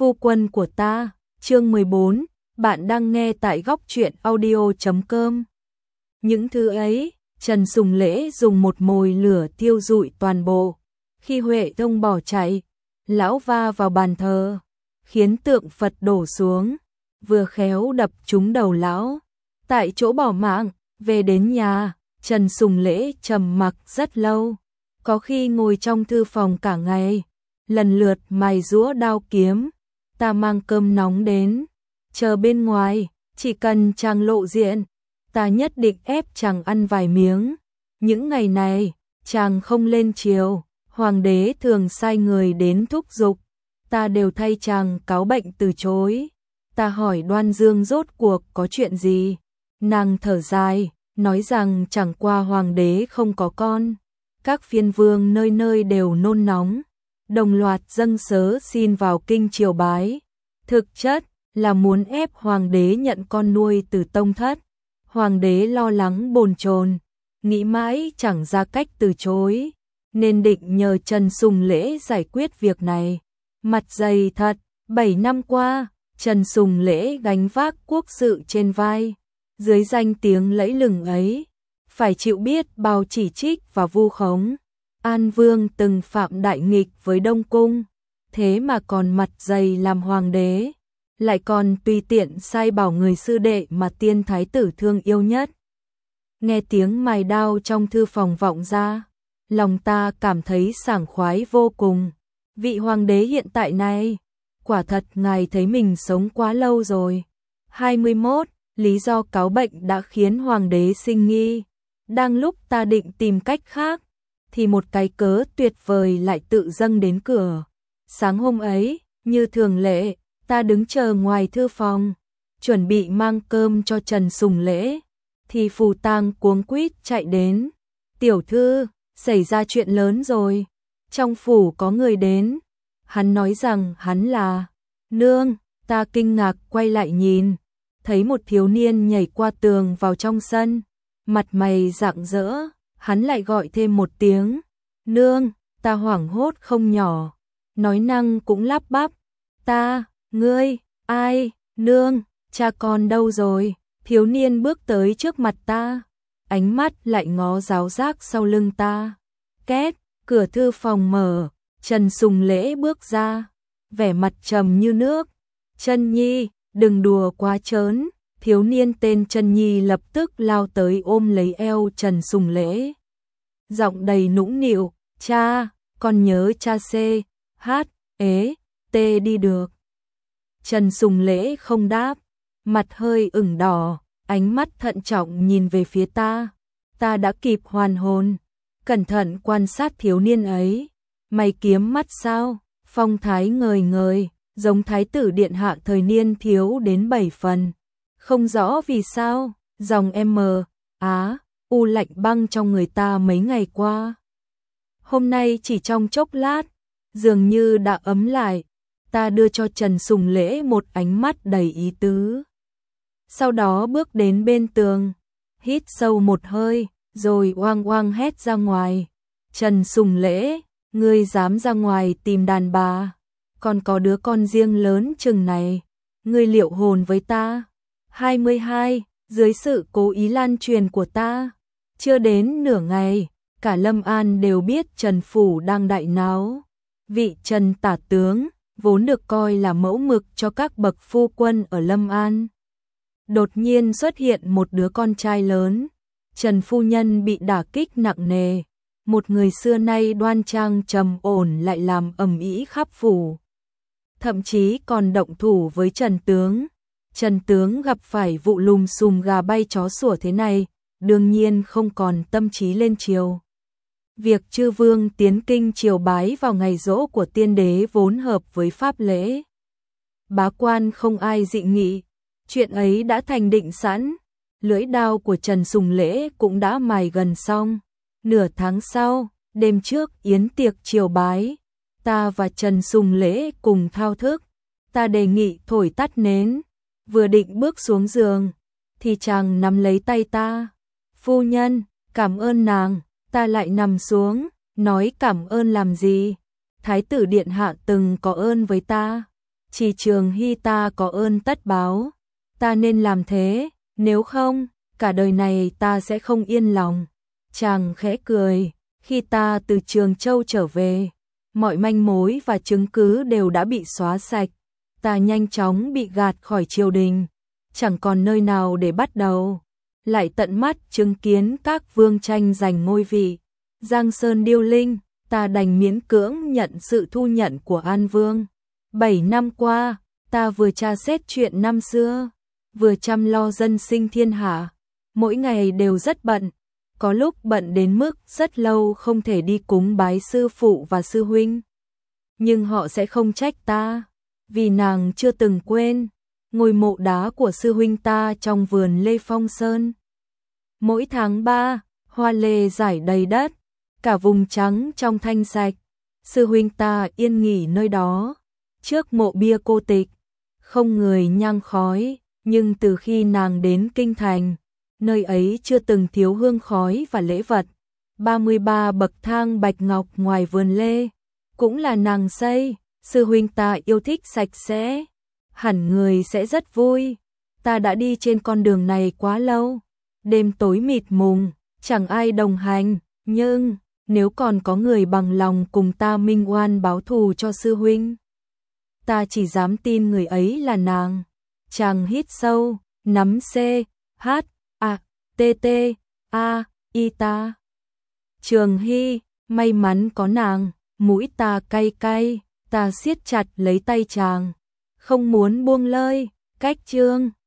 Phu quân của ta, chương 14, bạn đang nghe tại góc truyện audio.com. Những thứ ấy, Trần Sùng Lễ dùng một mồi lửa thiêu rụi toàn bộ. Khi Huệ Tông bỏ chạy, lão va vào bàn thờ, khiến tượng Phật đổ xuống, vừa khéo đập trúng đầu lão. Tại chỗ bỏ mạng, về đến nhà, Trần Sùng Lễ trầm mặc rất lâu, có khi ngồi trong thư phòng cả ngày, lần lượt mài giũa đao kiếm. Ta mang cơm nóng đến, chờ bên ngoài, chỉ cần chàng lộ diện, ta nhất định ép chàng ăn vài miếng. Những ngày này, chàng không lên triều, hoàng đế thường sai người đến thúc giục, ta đều thay chàng cáo bệnh từ chối. Ta hỏi Đoan Dương rốt cuộc có chuyện gì, nàng thở dài, nói rằng chẳng qua hoàng đế không có con, các phiên vương nơi nơi đều nôn nóng, đồng loạt dâng sớ xin vào kinh triều bái. Thực chất là muốn ép hoàng đế nhận con nuôi từ tông thất. Hoàng đế lo lắng bồn chồn, nghĩ mãi chẳng ra cách từ chối, nên định nhờ Trần Sùng Lễ giải quyết việc này. Mặt dày thật, 7 năm qua, Trần Sùng Lễ gánh vác quốc sự trên vai, dưới danh tiếng lẫy lừng ấy, phải chịu biết bao chỉ trích và vu khống. An Vương từng phạm đại nghịch với Đông Cung, thế mà còn mặt dày làm hoàng đế, lại còn tùy tiện sai bảo người sư đệ mà tiên thái tử thương yêu nhất. Nghe tiếng mài đao trong thư phòng vọng ra, lòng ta cảm thấy sảng khoái vô cùng. Vị hoàng đế hiện tại này, quả thật ngài thấy mình sống quá lâu rồi. 21. Lý do cáo bệnh đã khiến hoàng đế sinh nghi. Đang lúc ta định tìm cách khác, thì một cái cớ tuyệt vời lại tự dâng đến cửa. Sáng hôm ấy, như thường lệ, ta đứng chờ ngoài thư phòng, chuẩn bị mang cơm cho Trần Sùng Lễ, thì Phù Tang cuống quýt chạy đến. Tiểu thư, xảy ra chuyện lớn rồi, trong phủ có người đến. Hắn nói rằng hắn là nương. Ta kinh ngạc quay lại nhìn, thấy một thiếu niên nhảy qua tường vào trong sân, mặt mày rạng rỡ. Hắn lại gọi thêm một tiếng nương. Ta hoảng hốt không nhỏ, nói năng cũng lắp bắp, ta, ngươi, ai, nương, cha con đâu rồi? Thiếu niên bước tới trước mặt ta, ánh mắt lại ngó giáo giác sau lưng ta. Két, cửa thư phòng mở, Trần Sùng Lễ bước ra, vẻ mặt trầm như nước. Trân Nhi, đừng đùa quá trớn. Thiếu niên tên Trân Nhi lập tức lao tới ôm lấy eo Trần Sùng Lễ, giọng đầy nũng nịu, cha, con nhớ cha C, H, ế, T đi được. Trần Sùng Lễ không đáp, mặt hơi ửng đỏ, ánh mắt thận trọng nhìn về phía ta. Ta đã kịp hoàn hồn, cẩn thận quan sát thiếu niên ấy. Mày kiếm mắt sao, phong thái ngời ngời, giống thái tử điện hạ thời niên thiếu đến 7 phần. Không rõ vì sao, dòng M, Á, U lạnh băng trong người ta mấy ngày qua, hôm nay chỉ trong chốc lát, dường như đã ấm lại. Ta đưa cho Trần Sùng Lễ một ánh mắt đầy ý tứ. Sau đó bước đến bên tường, hít sâu một hơi, rồi oang oang hét ra ngoài. Trần Sùng Lễ, ngươi dám ra ngoài tìm đàn bà, còn có đứa con riêng lớn chừng này, ngươi liệu hồn với ta. 22. Dưới sự cố ý lan truyền của ta, chưa đến nửa ngày, cả Lâm An đều biết Trần Phủ đang đại náo. Vị Trần tả tướng, vốn được coi là mẫu mực cho các bậc phu quân ở Lâm An, đột nhiên xuất hiện một đứa con trai lớn. Trần phu nhân bị đả kích nặng nề, một người xưa nay đoan trang trầm ổn lại làm ầm ĩ khắp phủ, thậm chí còn động thủ với Trần tướng. Trần tướng gặp phải vụ lùm xùm gà bay chó sủa thế này, đương nhiên không còn tâm trí lên triều. Việc chư vương tiến kinh triều bái vào ngày giỗ của tiên đế vốn hợp với pháp lễ. Bá quan không ai dị nghị, chuyện ấy đã thành định sẵn. Lưỡi đao của Trần Sùng Lễ cũng đã mài gần xong. Nửa tháng sau, đêm trước yến tiệc triều bái, ta và Trần Sùng Lễ cùng thao thức. Ta đề nghị thổi tắt nến, vừa định bước xuống giường, thì chàng nắm lấy tay ta. Phu nhân, cảm ơn nàng. Ta lại nằm xuống, nói cảm ơn làm gì? Thái tử điện hạ từng có ơn với ta. Chỉ Trường Hy ta có ơn tất báo, ta nên làm thế, nếu không, cả đời này ta sẽ không yên lòng. Chàng khẽ cười, khi ta từ Trường Châu trở về, mọi manh mối và chứng cứ đều đã bị xóa sạch, ta nhanh chóng bị gạt khỏi triều đình, chẳng còn nơi nào để bắt đầu. Lại tận mắt chứng kiến các vương tranh giành ngôi vị, Giang Sơn điêu linh, ta đành miễn cưỡng nhận sự thu nhận của An Vương. 7 năm qua, ta vừa tra xét chuyện năm xưa, vừa chăm lo dân sinh thiên hạ, mỗi ngày đều rất bận, có lúc bận đến mức rất lâu không thể đi cúng bái sư phụ và sư huynh. Nhưng họ sẽ không trách ta, vì nàng chưa từng quên ngôi mộ đá của sư huynh ta trong vườn Lê Phong Sơn. Mỗi tháng 3, hoa lê rải đầy đất, cả vùng trắng trong thanh sạch, sư huynh ta yên nghỉ nơi đó, trước mộ bia cô tịch, không người nhang khói, nhưng từ khi nàng đến kinh thành, nơi ấy chưa từng thiếu hương khói và lễ vật. 33 bậc thang bạch ngọc ngoài vườn lê, cũng là nàng xây, sư huynh ta yêu thích sạch sẽ, hẳn người sẽ rất vui. Ta đã đi trên con đường này quá lâu, đêm tối mịt mùng, chẳng ai đồng hành, nhưng nếu còn có người bằng lòng cùng ta minh oan báo thù cho sư huynh, ta chỉ dám tin người ấy là nàng. Chàng hít sâu, nắm C, H, A, T, T, A, I ta. Trường Hy, may mắn có nàng, mũi ta cay cay, ta siết chặt lấy tay chàng, không muốn buông lơi. Cách chương